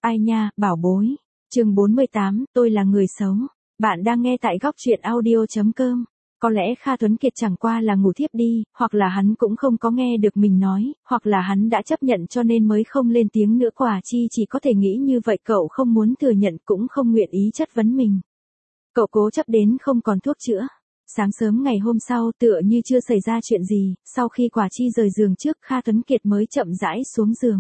Ai nha, bảo bối. Chương 48, tôi là người xấu. Bạn đang nghe tại góc truyện audio.com. Có lẽ Kha Tuấn Kiệt chẳng qua là ngủ thiếp đi, hoặc là hắn cũng không có nghe được mình nói, hoặc là hắn đã chấp nhận cho nên mới không lên tiếng nữa. Quả chi chỉ có thể nghĩ như vậy, cậu không muốn thừa nhận cũng không nguyện ý chất vấn mình. Cậu cố chấp đến không còn thuốc chữa. Sáng sớm ngày hôm sau tựa như chưa xảy ra chuyện gì, sau khi Quả Chi rời giường trước Kha Tuấn Kiệt mới chậm rãi xuống giường.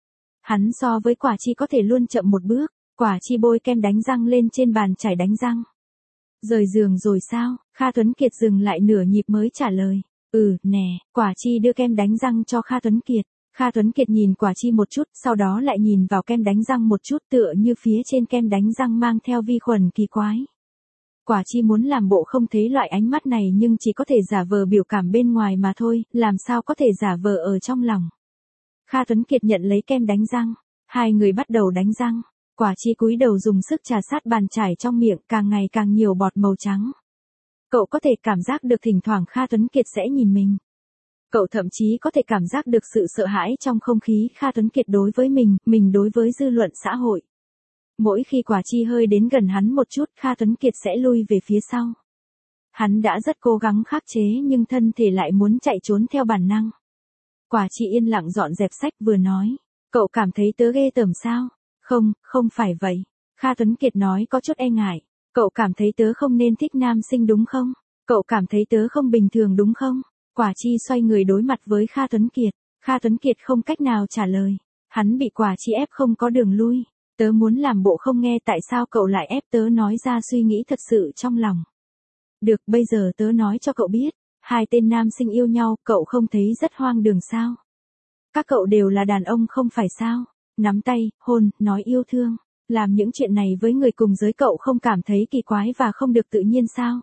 Hắn so với Quả Chi có thể luôn chậm một bước. Quả Chi bôi kem đánh răng lên trên bàn chải đánh răng. Rời giường rồi sao? Kha Tuấn Kiệt dừng lại nửa nhịp mới trả lời. Nè. Quả Chi đưa kem đánh răng cho Kha Tuấn Kiệt. Kha Tuấn Kiệt nhìn Quả Chi một chút, sau đó lại nhìn vào kem đánh răng một chút, tựa như phía trên kem đánh răng mang theo vi khuẩn kỳ quái. Quả Chi muốn làm bộ không thấy loại ánh mắt này nhưng chỉ có thể giả vờ biểu cảm bên ngoài mà thôi, làm sao có thể giả vờ ở trong lòng. Kha Tuấn Kiệt nhận lấy kem đánh răng. Hai người bắt đầu đánh răng. Quả Chi cúi đầu dùng sức trà sát bàn chải trong miệng, càng ngày càng nhiều bọt màu trắng. Cậu có thể cảm giác được thỉnh thoảng Kha Tuấn Kiệt sẽ nhìn mình. Cậu thậm chí có thể cảm giác được sự sợ hãi trong không khí Kha Tuấn Kiệt đối với mình đối với dư luận xã hội. Mỗi khi Quả Chi hơi đến gần hắn một chút, Kha Tuấn Kiệt sẽ lui về phía sau. Hắn đã rất cố gắng khắc chế nhưng thân thể lại muốn chạy trốn theo bản năng. Quả Chi yên lặng dọn dẹp sách vừa nói. Cậu cảm thấy tớ ghê tởm sao? Không phải vậy. Kha Tuấn Kiệt nói có chút e ngại. Cậu cảm thấy tớ không nên thích nam sinh đúng không? Cậu cảm thấy tớ không bình thường đúng không? Quả Chi xoay người đối mặt với Kha Tuấn Kiệt. Kha Tuấn Kiệt không cách nào trả lời. Hắn bị Quả Chi ép không có đường lui. Tớ muốn làm bộ không nghe, tại sao cậu lại ép tớ nói ra suy nghĩ thật sự trong lòng? Được, bây giờ tớ nói cho cậu biết. Hai tên nam sinh yêu nhau, cậu không thấy rất hoang đường sao? Các cậu đều là đàn ông không phải sao? Nắm tay, hôn, nói yêu thương. Làm những chuyện này với người cùng giới, cậu không cảm thấy kỳ quái và không được tự nhiên sao?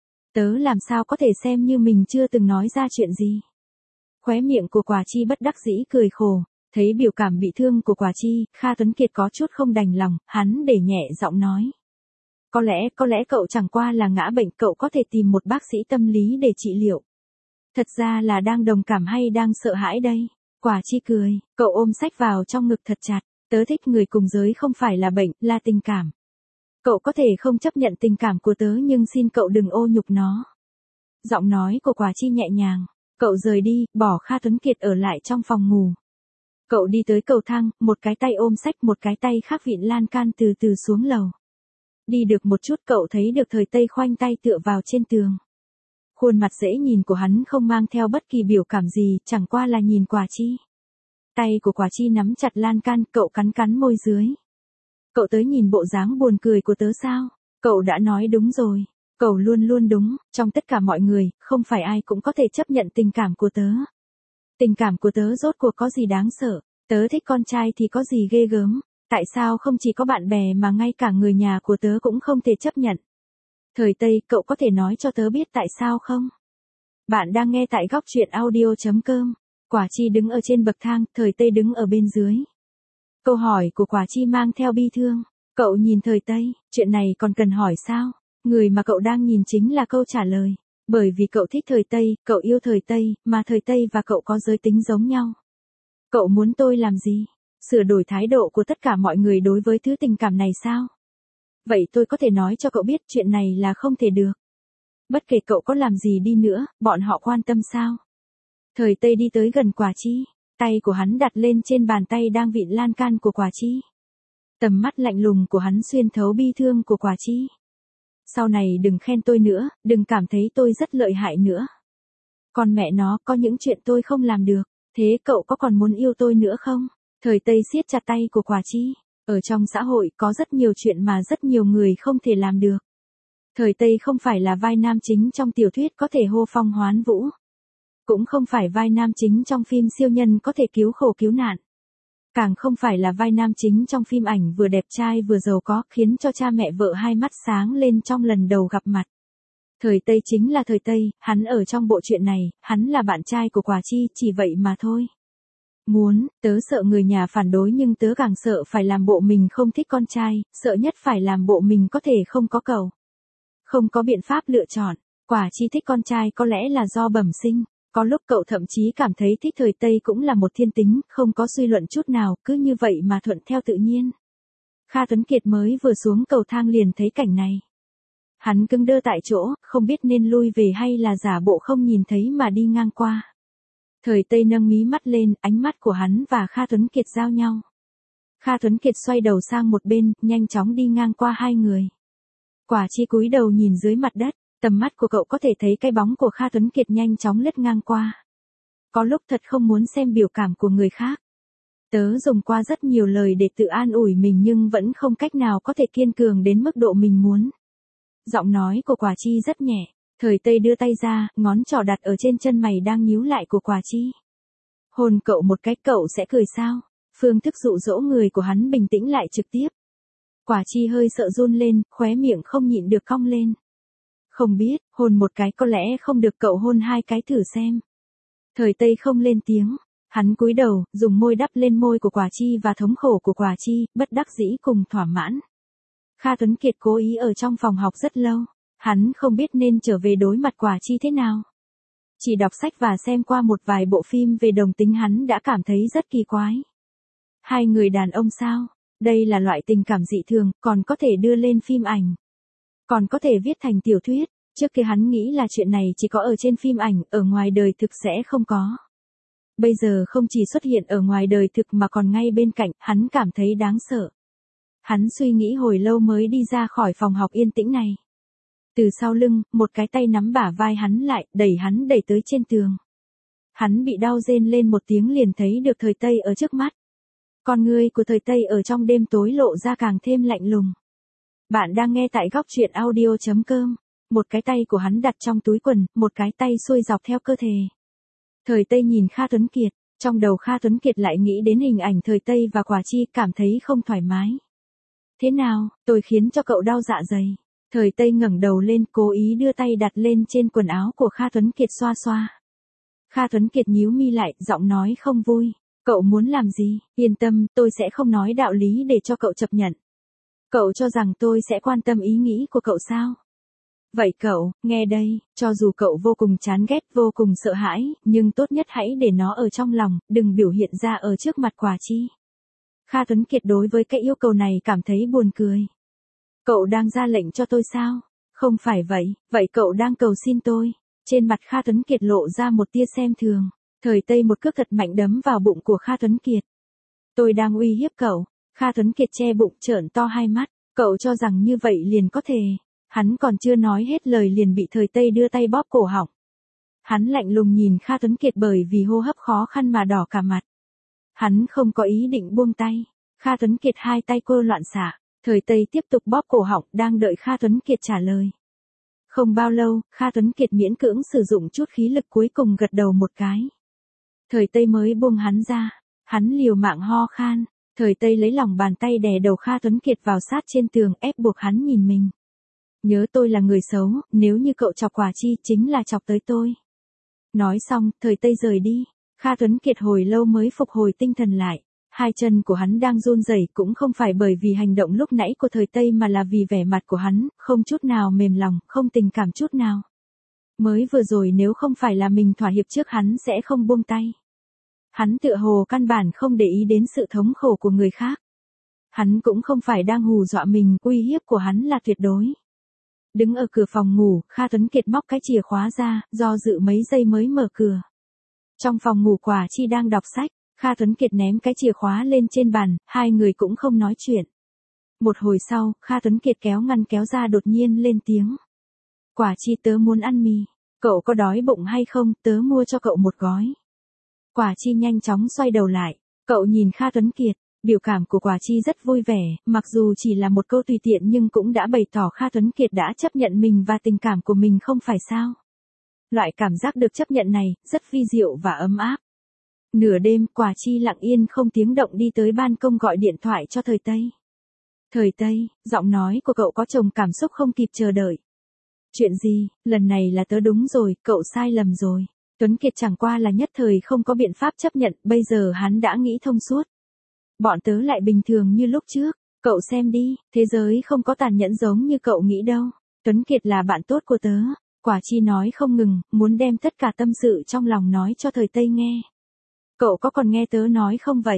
Tớ làm sao có thể xem như mình chưa từng nói ra chuyện gì? Khóe miệng của Quả Chi bất đắc dĩ cười khổ. Thấy biểu cảm bị thương của Quả Chi, Kha Tuấn Kiệt có chút không đành lòng, hắn để nhẹ giọng nói. Có lẽ cậu chẳng qua là ngã bệnh, cậu có thể tìm một bác sĩ tâm lý để trị liệu. Thật ra là đang đồng cảm hay đang sợ hãi đây? Quả Chi cười, cậu ôm sách vào trong ngực thật chặt. Tớ thích người cùng giới không phải là bệnh, là tình cảm. Cậu có thể không chấp nhận tình cảm của tớ nhưng xin cậu đừng ô nhục nó. Giọng nói của Quả Chi nhẹ nhàng. Cậu rời đi, bỏ Kha Tuấn Kiệt ở lại trong phòng ngủ. Cậu đi tới cầu thang, một cái tay ôm sách, một cái tay khác vịn lan can từ từ xuống lầu. Đi được một chút cậu thấy được Thời Tây khoanh tay tựa vào trên tường. Khuôn mặt dễ nhìn của hắn không mang theo bất kỳ biểu cảm gì, chẳng qua là nhìn Quả Chi. Tay của Quả Chi nắm chặt lan can, cậu cắn môi dưới. Cậu tới nhìn bộ dáng buồn cười của tớ sao? Cậu đã nói đúng rồi. Cậu luôn luôn đúng, trong tất cả mọi người, không phải ai cũng có thể chấp nhận tình cảm của tớ. Tình cảm của tớ rốt cuộc có gì đáng sợ? Tớ thích con trai thì có gì ghê gớm? Tại sao không chỉ có bạn bè mà ngay cả người nhà của tớ cũng không thể chấp nhận? Thời Tây, cậu có thể nói cho tớ biết tại sao không? Bạn đang nghe tại góc truyện audio.com. Quả Chi đứng ở trên bậc thang, Thời Tây đứng ở bên dưới. Câu hỏi của Quả Chi mang theo bi thương. Cậu nhìn Thời Tây, chuyện này còn cần hỏi sao? Người mà cậu đang nhìn chính là câu trả lời. Bởi vì cậu thích Thời Tây, cậu yêu Thời Tây, mà Thời Tây và cậu có giới tính giống nhau. Cậu muốn tôi làm gì? Sửa đổi thái độ của tất cả mọi người đối với thứ tình cảm này sao? Vậy tôi có thể nói cho cậu biết chuyện này là không thể được. Bất kể cậu có làm gì đi nữa, bọn họ quan tâm sao? Thời Tây đi tới gần Quả Chi, tay của hắn đặt lên trên bàn tay đang vịn lan can của Quả Chi. Tầm mắt lạnh lùng của hắn xuyên thấu bi thương của Quả Chi. Sau này đừng khen tôi nữa, đừng cảm thấy tôi rất lợi hại nữa. Còn mẹ nó, có những chuyện tôi không làm được, thế cậu có còn muốn yêu tôi nữa không? Thời Tây siết chặt tay của Quả Chi. Ở trong xã hội có rất nhiều chuyện mà rất nhiều người không thể làm được. Thời Tây không phải là vai nam chính trong tiểu thuyết có thể hô phong hoán vũ. Cũng không phải vai nam chính trong phim siêu nhân có thể cứu khổ cứu nạn. Càng không phải là vai nam chính trong phim ảnh vừa đẹp trai vừa giàu có, khiến cho cha mẹ vợ hai mắt sáng lên trong lần đầu gặp mặt. Thời Tây chính là Thời Tây, hắn ở trong bộ truyện này, hắn là bạn trai của Quả Chi, chỉ vậy mà thôi. Tớ sợ người nhà phản đối nhưng tớ càng sợ phải làm bộ mình không thích con trai, sợ nhất phải làm bộ mình có thể không có cầu. Không có biện pháp lựa chọn, Quả Chi thích con trai có lẽ là do bẩm sinh. Có lúc cậu thậm chí cảm thấy thích Thời Tây cũng là một thiên tính, không có suy luận chút nào, cứ như vậy mà thuận theo tự nhiên. Kha Tuấn Kiệt mới vừa xuống cầu thang liền thấy cảnh này. Hắn cứng đơ tại chỗ, không biết nên lui về hay là giả bộ không nhìn thấy mà đi ngang qua. Thời Tây nâng mí mắt lên, ánh mắt của hắn và Kha Tuấn Kiệt giao nhau. Kha Tuấn Kiệt xoay đầu sang một bên, nhanh chóng đi ngang qua hai người. Quả Chi cúi đầu nhìn dưới mặt đất, tầm mắt của cậu có thể thấy cái bóng của Kha Tuấn Kiệt nhanh chóng lướt ngang qua. Có lúc thật không muốn xem biểu cảm của người khác. Tớ dùng qua rất nhiều lời để tự an ủi mình nhưng vẫn không cách nào có thể kiên cường đến mức độ mình muốn. Giọng nói của Quả Chi rất nhẹ, Thời Tây đưa tay ra, ngón trỏ đặt ở trên chân mày đang nhíu lại của Quả Chi. Hôn cậu một cái cậu sẽ cười sao? Phương thức dụ dỗ người của hắn bình tĩnh lại trực tiếp. Quả Chi hơi sợ run lên, khóe miệng không nhịn được cong lên. Không biết, hôn một cái có lẽ không được, cậu hôn hai cái thử xem. Thời Tây không lên tiếng, hắn cúi đầu, dùng môi đắp lên môi của Quả Chi và thống khổ của Quả Chi, bất đắc dĩ cùng thỏa mãn. Kha Tuấn Kiệt cố ý ở trong phòng học rất lâu, hắn không biết nên trở về đối mặt Quả Chi thế nào. Chỉ đọc sách và xem qua một vài bộ phim về đồng tính hắn đã cảm thấy rất kỳ quái. Hai người đàn ông sao? Đây là loại tình cảm dị thường, còn có thể đưa lên phim ảnh. Còn có thể viết thành tiểu thuyết. Trước kia hắn nghĩ là chuyện này chỉ có ở trên phim ảnh, ở ngoài đời thực sẽ không có. Bây giờ không chỉ xuất hiện ở ngoài đời thực mà còn ngay bên cạnh, hắn cảm thấy đáng sợ. Hắn suy nghĩ hồi lâu mới đi ra khỏi phòng học yên tĩnh này. Từ sau lưng, một cái tay nắm bả vai hắn lại, hắn đẩy tới trên tường. Hắn bị đau rên lên một tiếng liền thấy được Thời Tây ở trước mắt. Con ngươi của Thời Tây ở trong đêm tối lộ ra càng thêm lạnh lùng. Bạn đang nghe tại góc truyện audio.com. Một cái tay của hắn đặt trong túi quần, một cái tay xuôi dọc theo cơ thể. Thời Tây nhìn Kha Tuấn Kiệt, trong đầu Kha Tuấn Kiệt lại nghĩ đến hình ảnh Thời Tây và Quả Chi, cảm thấy không thoải mái. Thế nào, tôi khiến cho cậu đau dạ dày. Thời Tây ngẩng đầu lên, cố ý đưa tay đặt lên trên quần áo của Kha Tuấn Kiệt xoa xoa. Kha Tuấn Kiệt nhíu mi lại, giọng nói không vui. Cậu muốn làm gì? Yên tâm, tôi sẽ không nói đạo lý để cho cậu chấp nhận. Cậu cho rằng tôi sẽ quan tâm ý nghĩ của cậu sao? Vậy cậu, nghe đây, cho dù cậu vô cùng chán ghét, vô cùng sợ hãi, nhưng tốt nhất hãy để nó ở trong lòng, đừng biểu hiện ra ở trước mặt Quả Chi. Kha Tuấn Kiệt đối với cái yêu cầu này cảm thấy buồn cười. Cậu đang ra lệnh cho tôi sao? Không phải vậy, vậy cậu đang cầu xin tôi. Trên mặt Kha Tuấn Kiệt lộ ra một tia xem thường. Thời Tây một cước thật mạnh đấm vào bụng của Kha Tuấn Kiệt. Tôi đang uy hiếp cậu. Kha Tuấn Kiệt che bụng trợn to hai mắt. Cậu cho rằng như vậy liền có thể. Hắn còn chưa nói hết lời liền bị Thời Tây đưa tay bóp cổ họng. Hắn lạnh lùng nhìn Kha Tuấn Kiệt bởi vì hô hấp khó khăn mà đỏ cả mặt. Hắn không có ý định buông tay. Kha Tuấn Kiệt hai tay quơ loạn xạ. Thời Tây tiếp tục bóp cổ họng, đang đợi Kha Tuấn Kiệt trả lời. Không bao lâu, Kha Tuấn Kiệt miễn cưỡng sử dụng chút khí lực cuối cùng gật đầu một cái. Thời Tây mới buông hắn ra. Hắn liều mạng ho khan. Thời Tây lấy lòng bàn tay đè đầu Kha Tuấn Kiệt vào sát trên tường, ép buộc hắn nhìn mình. Nhớ tôi là người xấu, nếu như cậu chọc Quả Chi chính là chọc tới tôi. Nói xong, Thời Tây rời đi. Kha Tuấn Kiệt hồi lâu mới phục hồi tinh thần lại. Hai chân của hắn đang run rẩy, cũng không phải bởi vì hành động lúc nãy của Thời Tây mà là vì vẻ mặt của hắn, không chút nào mềm lòng, không tình cảm chút nào. Mới vừa rồi nếu không phải là mình thỏa hiệp trước hắn sẽ không buông tay. Hắn tựa hồ căn bản không để ý đến sự thống khổ của người khác. Hắn cũng không phải đang hù dọa mình, uy hiếp của hắn là tuyệt đối. Đứng ở cửa phòng ngủ, Kha Tuấn Kiệt móc cái chìa khóa ra, do dự mấy giây mới mở cửa. Trong phòng ngủ Quả Chi đang đọc sách, Kha Tuấn Kiệt ném cái chìa khóa lên trên bàn, hai người cũng không nói chuyện. Một hồi sau, Kha Tuấn Kiệt kéo ngăn kéo ra đột nhiên lên tiếng. Quả Chi, tớ muốn ăn mì. Cậu có đói bụng hay không, tớ mua cho cậu một gói. Quả Chi nhanh chóng xoay đầu lại. Cậu nhìn Kha Tuấn Kiệt. Biểu cảm của Quả Chi rất vui vẻ, mặc dù chỉ là một câu tùy tiện nhưng cũng đã bày tỏ Kha Tuấn Kiệt đã chấp nhận mình và tình cảm của mình không phải sao. Loại cảm giác được chấp nhận này, rất vi diệu và ấm áp. Nửa đêm, Quả Chi lặng yên không tiếng động đi tới ban công gọi điện thoại cho Thời Tây. Thời Tây, giọng nói của cậu có chồng cảm xúc không kịp chờ đợi. Chuyện gì, lần này là tớ đúng rồi, cậu sai lầm rồi. Tuấn Kiệt chẳng qua là nhất thời không có biện pháp chấp nhận, bây giờ hắn đã nghĩ thông suốt. Bọn tớ lại bình thường như lúc trước, cậu xem đi, thế giới không có tàn nhẫn giống như cậu nghĩ đâu. Tuấn Kiệt là bạn tốt của tớ. Quả Chi nói không ngừng, muốn đem tất cả tâm sự trong lòng nói cho Thời Tây nghe. Cậu có còn nghe tớ nói không vậy?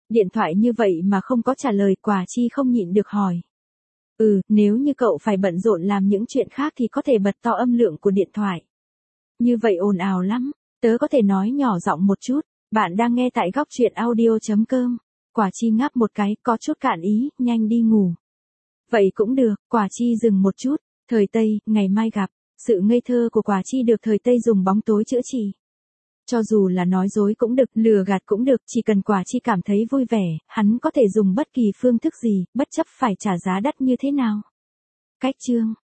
Điện thoại như vậy mà không có trả lời, Quả Chi không nhịn được hỏi. Nếu như cậu phải bận rộn làm những chuyện khác thì có thể bật to âm lượng của điện thoại. Như vậy ồn ào lắm, tớ có thể nói nhỏ giọng một chút, bạn đang nghe tại góc truyện audio.com. Quả Chi ngáp một cái, có chút cạn ý, nhanh đi ngủ. Vậy cũng được, Quả Chi dừng một chút, Thời Tây, ngày mai gặp. Sự ngây thơ của Quả Chi được Thời Tây dùng bóng tối chữa trị. Cho dù là nói dối cũng được, lừa gạt cũng được, chỉ cần Quả Chi cảm thấy vui vẻ, hắn có thể dùng bất kỳ phương thức gì, bất chấp phải trả giá đắt như thế nào. Cách chương